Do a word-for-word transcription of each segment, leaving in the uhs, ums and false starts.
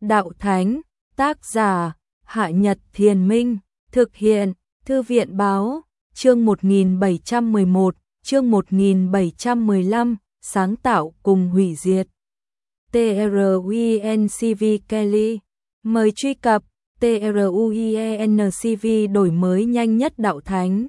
Đạo Thánh, tác giả, Hạ Nhật Thiền Minh, thực hiện, Thư viện Báo, chương một nghìn bảy trăm mười một, chương một nghìn bảy trăm mười lăm, sáng tạo cùng hủy diệt. TRUENCV Kelly, mời truy cập TRUENCV đổi mới nhanh nhất Đạo Thánh.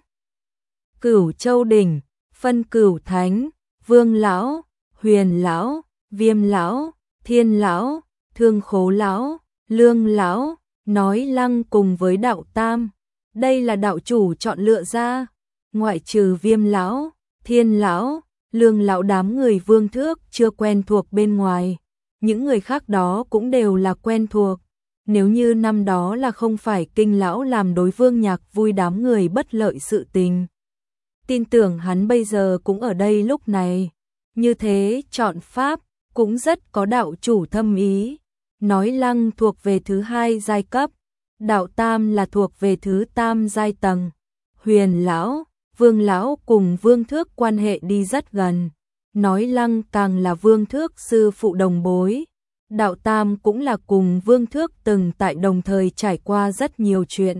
Cửu Châu Đỉnh, phân Cửu Thánh, Vương Lão, Huyền Lão, Viêm Lão, Thiên Lão, Thương Khố Lão, Lương Lão, Nói Lăng cùng với Đạo Tam. Đây là đạo chủ chọn lựa ra, ngoại trừ Viêm Lão, Thiên Lão, Lương Lão đám người Vương Thước chưa quen thuộc bên ngoài. Những người khác đó cũng đều là quen thuộc. Nếu như năm đó là không phải Kinh Lão làm đối Vương Nhạc vui đám người bất lợi sự tình, tin tưởng hắn bây giờ cũng ở đây lúc này. Như thế chọn pháp cũng rất có đạo chủ thâm ý. Nói Lăng thuộc về thứ hai giai cấp, Đạo Tam là thuộc về thứ tam giai tầng. Huyền Lão, Vương Lão cùng Vương Thước quan hệ đi rất gần. Nói Lăng càng là Vương Thước sư phụ đồng bối. Đạo Tam cũng là cùng Vương Thước từng tại đồng thời trải qua rất nhiều chuyện.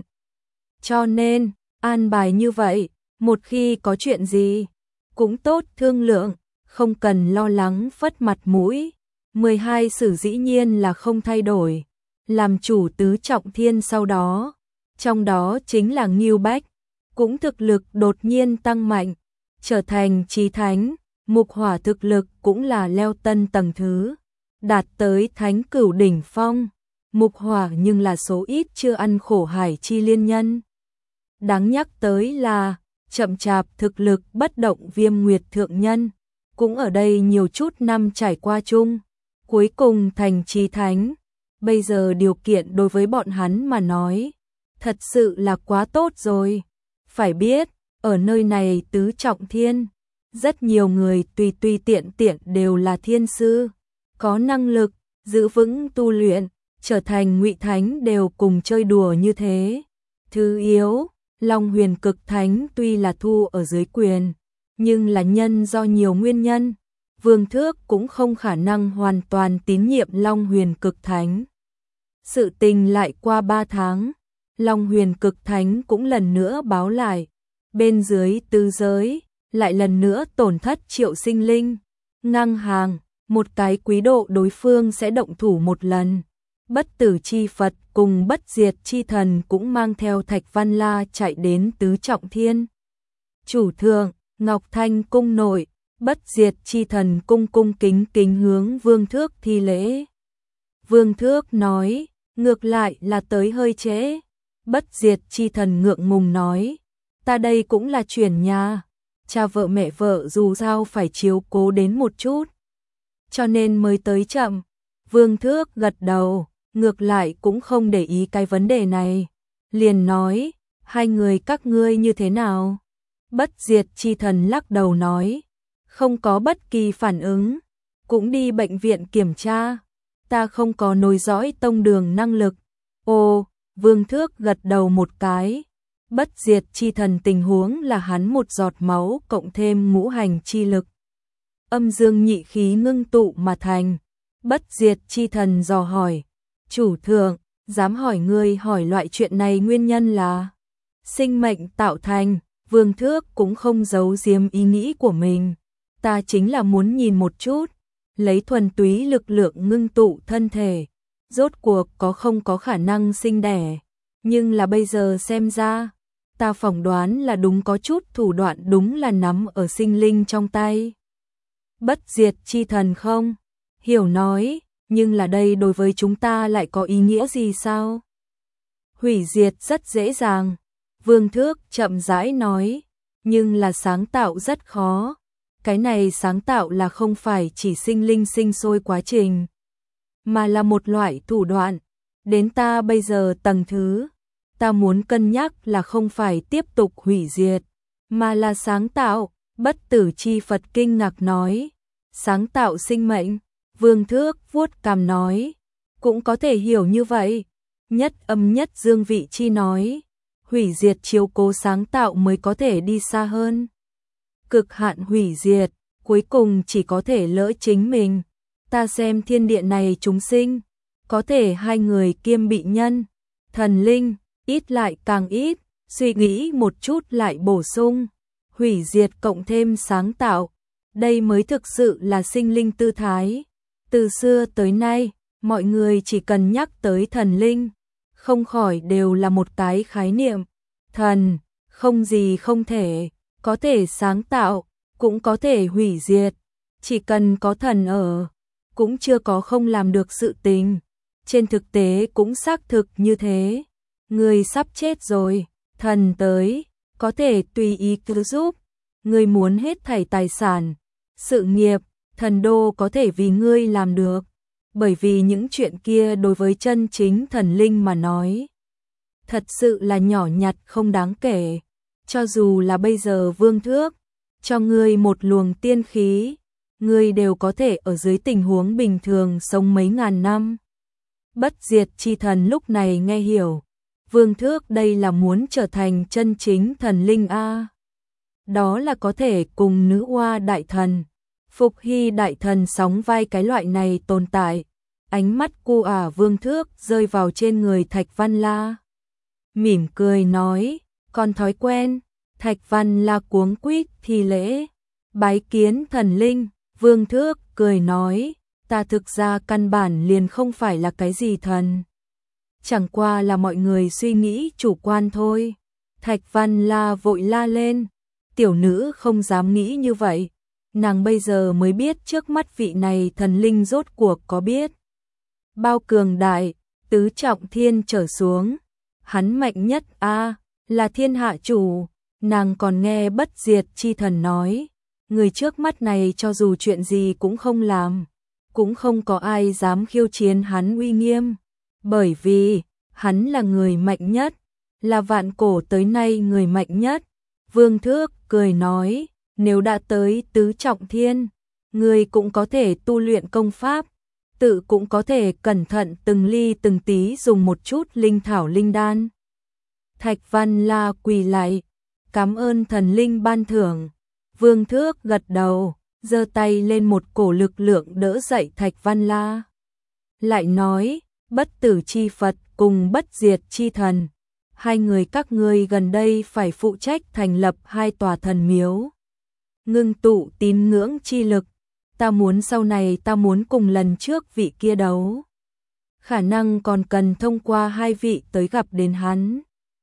Cho nên, an bài như vậy, một khi có chuyện gì, cũng tốt thương lượng, không cần lo lắng phất mặt mũi. mười hai sử dĩ nhiên là không thay đổi, làm chủ tứ trọng thiên sau đó. Trong đó chính là Ngưu Bách, cũng thực lực đột nhiên tăng mạnh, trở thành chí thánh. Mục Hỏa thực lực cũng là leo tân tầng thứ, đạt tới thánh cửu đỉnh phong. Mục Hỏa nhưng là số ít chưa ăn khổ hải chi liên nhân. Đáng nhắc tới là chậm chạp thực lực bất động Viêm Nguyệt thượng nhân, cũng ở đây nhiều chút năm trải qua chung, cuối cùng thành chí thánh. Bây giờ điều kiện đối với bọn hắn mà nói, thật sự là quá tốt rồi. Phải biết, ở nơi này tứ trọng thiên, rất nhiều người tùy tùy tiện tiện đều là thiên sư, có năng lực, giữ vững tu luyện, trở thành ngụy thánh đều cùng chơi đùa như thế. Thứ yếu, Long Huyền Cực Thánh tuy là thu ở dưới quyền, nhưng là nhân do nhiều nguyên nhân, Vương Thước cũng không khả năng hoàn toàn tín nhiệm Long Huyền Cực Thánh. Sự tình lại qua ba tháng, Long Huyền Cực Thánh cũng lần nữa báo lại, bên dưới tứ giới, lại lần nữa tổn thất triệu sinh linh, ngang hàng, một cái quý độ đối phương sẽ động thủ một lần. Bất tử chi Phật cùng bất diệt chi thần cũng mang theo Thạch Văn La chạy đến tứ trọng thiên. Chủ thượng, Ngọc Thanh cung nội, bất diệt chi thần cung cung kính kính hướng Vương Thước thi lễ. Vương Thước nói, ngược lại là tới hơi trễ. Bất diệt chi thần ngượng ngùng nói, ta đây cũng là chuyển nhà, cha vợ mẹ vợ dù sao phải chiếu cố đến một chút, cho nên mới tới chậm. Vương Thước gật đầu, ngược lại cũng không để ý cái vấn đề này, liền nói, hai người các ngươi như thế nào? Bất diệt chi thần lắc đầu nói, không có bất kỳ phản ứng, cũng đi bệnh viện kiểm tra, ta không có nối dõi tông đường năng lực. Ồ, Vương Thước gật đầu một cái. Bất diệt chi thần tình huống là hắn một giọt máu cộng thêm ngũ hành chi lực, âm dương nhị khí ngưng tụ mà thành. Bất diệt chi thần dò hỏi, chủ thượng, dám hỏi ngươi hỏi loại chuyện này nguyên nhân là sinh mệnh tạo thành. Vương Thước cũng không giấu giếm ý nghĩ của mình, ta chính là muốn nhìn một chút, lấy thuần túy lực lượng ngưng tụ thân thể, rốt cuộc có không có khả năng sinh đẻ. Nhưng là bây giờ xem ra, ta phỏng đoán là đúng, có chút thủ đoạn đúng là nắm ở sinh linh trong tay. Bất diệt chi thần không hiểu nói, nhưng là đây đối với chúng ta lại có ý nghĩa gì sao? Hủy diệt rất dễ dàng, Vương Thước chậm rãi nói, nhưng là sáng tạo rất khó. Cái này sáng tạo là không phải chỉ sinh linh sinh sôi quá trình, mà là một loại thủ đoạn. Đến ta bây giờ tầng thứ, ta muốn cân nhắc là không phải tiếp tục hủy diệt, mà là sáng tạo. Bất tử chi Phật kinh ngạc nói, sáng tạo sinh mệnh. Vương Thước vuốt cằm nói, cũng có thể hiểu như vậy. Nhất âm nhất dương vị chi nói, hủy diệt chiếu cố sáng tạo mới có thể đi xa hơn. Cực hạn hủy diệt, cuối cùng chỉ có thể lỡ chính mình. Ta xem thiên địa này chúng sinh, có thể hai người kiêm bị nhân, thần linh, ít lại càng ít, suy nghĩ một chút lại bổ sung, hủy diệt cộng thêm sáng tạo, đây mới thực sự là sinh linh tư thái. Từ xưa tới nay, mọi người chỉ cần nhắc tới thần linh, không khỏi đều là một cái khái niệm, thần, không gì không thể, có thể sáng tạo, cũng có thể hủy diệt, chỉ cần có thần ở, cũng chưa có không làm được sự tình. Trên thực tế cũng xác thực như thế, người sắp chết rồi, thần tới, có thể tùy ý cứu giúp, người muốn hết thảy tài sản, sự nghiệp, thần đô có thể vì ngươi làm được, bởi vì những chuyện kia đối với chân chính thần linh mà nói, thật sự là nhỏ nhặt không đáng kể, cho dù là bây giờ Vương Thước, cho ngươi một luồng tiên khí, ngươi đều có thể ở dưới tình huống bình thường sống mấy ngàn năm. Bất diệt chi thần lúc này nghe hiểu, Vương Thước đây là muốn trở thành chân chính thần linh a. Đó là có thể cùng nữ oa đại thần, Phục Hy đại thần sóng vai cái loại này tồn tại. Ánh mắt cu ả Vương Thước rơi vào trên người Thạch Văn La. Mỉm cười nói, còn thói quen, Thạch Văn La cuống quýt thi lễ, bái kiến thần linh. Vương Thước cười nói, ta thực ra căn bản liền không phải là cái gì thần. Chẳng qua là mọi người suy nghĩ chủ quan thôi. Thạch Văn La vội la lên, tiểu nữ không dám nghĩ như vậy. Nàng bây giờ mới biết trước mắt vị này thần linh rốt cuộc có biết bao cường đại, tứ trọng thiên trở xuống. Hắn mạnh nhất a, là thiên hạ chủ. Nàng còn nghe bất diệt chi thần nói, người trước mắt này cho dù chuyện gì cũng không làm, cũng không có ai dám khiêu chiến hắn uy nghiêm, bởi vì hắn là người mạnh nhất, là vạn cổ tới nay người mạnh nhất. Vương Thước cười nói, nếu đã tới tứ trọng thiên, người cũng có thể tu luyện công pháp, tự cũng có thể cẩn thận từng ly từng tí dùng một chút linh thảo linh đan. Thạch Văn La quỳ lại, cảm ơn thần linh ban thưởng. Vương Thước gật đầu, giơ tay lên một cổ lực lượng đỡ dậy Thạch Văn La. Lại nói, bất tử chi Phật cùng bất diệt chi thần, hai người các ngươi gần đây phải phụ trách thành lập hai tòa thần miếu, ngưng tụ tín ngưỡng chi lực. Ta muốn sau này ta muốn cùng lần trước vị kia đấu, khả năng còn cần thông qua hai vị tới gặp đến hắn.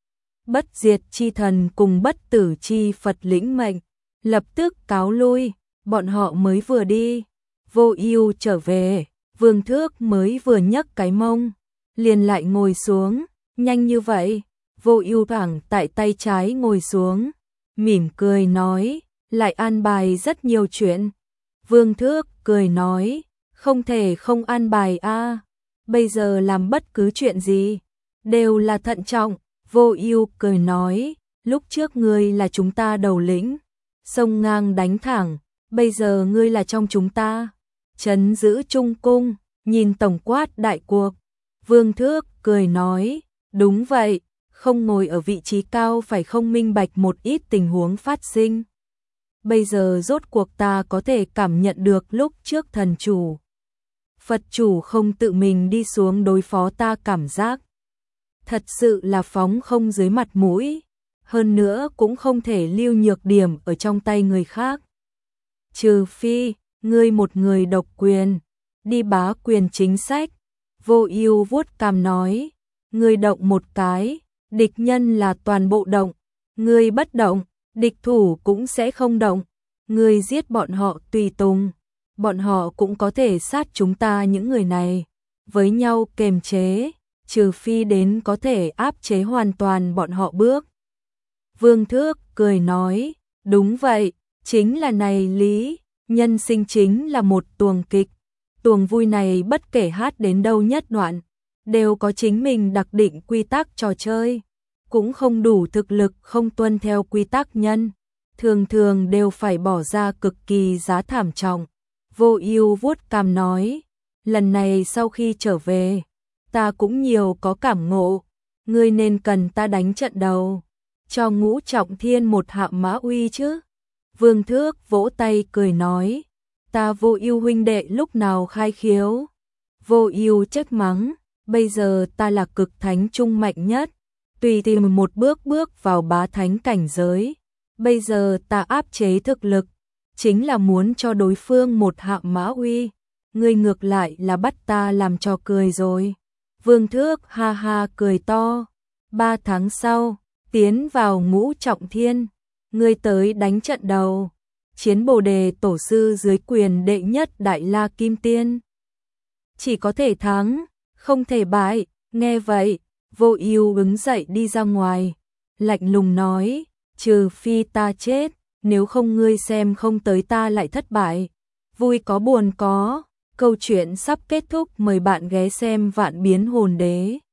Bất diệt chi thần cùng bất tử chi Phật lĩnh mệnh, lập tức cáo lui. Bọn họ mới vừa đi, Vô Ưu trở về, Vương Thước mới vừa nhấc cái mông, liền lại ngồi xuống. Nhanh như vậy? Vô Ưu thẳng tại tay trái ngồi xuống, mỉm cười nói, lại an bài rất nhiều chuyện. Vương Thước cười nói, không thể không an bài a, bây giờ làm bất cứ chuyện gì đều là thận trọng. Vô Ưu cười nói, lúc trước ngươi là chúng ta đầu lĩnh, sông ngang đánh thẳng, bây giờ ngươi là trong chúng ta, trấn giữ trung cung, nhìn tổng quát đại cuộc. Vương Thước cười nói, đúng vậy, không ngồi ở vị trí cao phải không minh bạch một ít tình huống phát sinh. Bây giờ rốt cuộc ta có thể cảm nhận được lúc trước thần chủ, Phật chủ không tự mình đi xuống đối phó ta cảm giác. Thật sự là phóng không dưới mặt mũi, hơn nữa cũng không thể lưu nhược điểm ở trong tay người khác. Trừ phi, ngươi một người độc quyền, đi bá quyền chính sách. Vô Ưu vuốt cằm nói, ngươi động một cái, địch nhân là toàn bộ động, ngươi bất động, địch thủ cũng sẽ không động, ngươi giết bọn họ tùy tùng, bọn họ cũng có thể sát chúng ta những người này, với nhau kềm chế, trừ phi đến có thể áp chế hoàn toàn bọn họ bước. Vương Thước cười nói, đúng vậy, chính là này lý, nhân sinh chính là một tuồng kịch, tuồng vui này bất kể hát đến đâu nhất đoạn, đều có chính mình đặc định quy tắc trò chơi, cũng không đủ thực lực không tuân theo quy tắc nhân, thường thường đều phải bỏ ra cực kỳ giá thảm trọng. Vô Ưu vuốt cằm nói, lần này sau khi trở về, ta cũng nhiều có cảm ngộ, ngươi nên cần ta đánh trận đầu, cho Ngũ Trọng Thiên một hạ mã uy chứ. Vương Thước vỗ tay cười nói, ta Vô Ưu huynh đệ lúc nào khai khiếu, Vô Ưu trách mắng, bây giờ ta là cực thánh trung mạnh nhất, tùy tìm một bước bước vào bá thánh cảnh giới. Bây giờ ta áp chế thực lực, chính là muốn cho đối phương một hạ mã uy. Ngươi ngược lại là bắt ta làm trò cười rồi. Vương Thước ha ha cười to. Ba tháng sau, tiến vào ngũ trọng thiên, ngươi tới đánh trận đầu. Chiến Bồ Đề Tổ sư dưới quyền đệ nhất Đại La Kim Tiên. Chỉ có thể thắng, không thể bại. Nghe vậy, Vô Ưu đứng dậy đi ra ngoài, lạnh lùng nói, trừ phi ta chết, nếu không ngươi xem không tới ta lại thất bại. Vui có buồn có, câu chuyện sắp kết thúc, mời bạn ghé xem Vạn Biến Hồn Đế.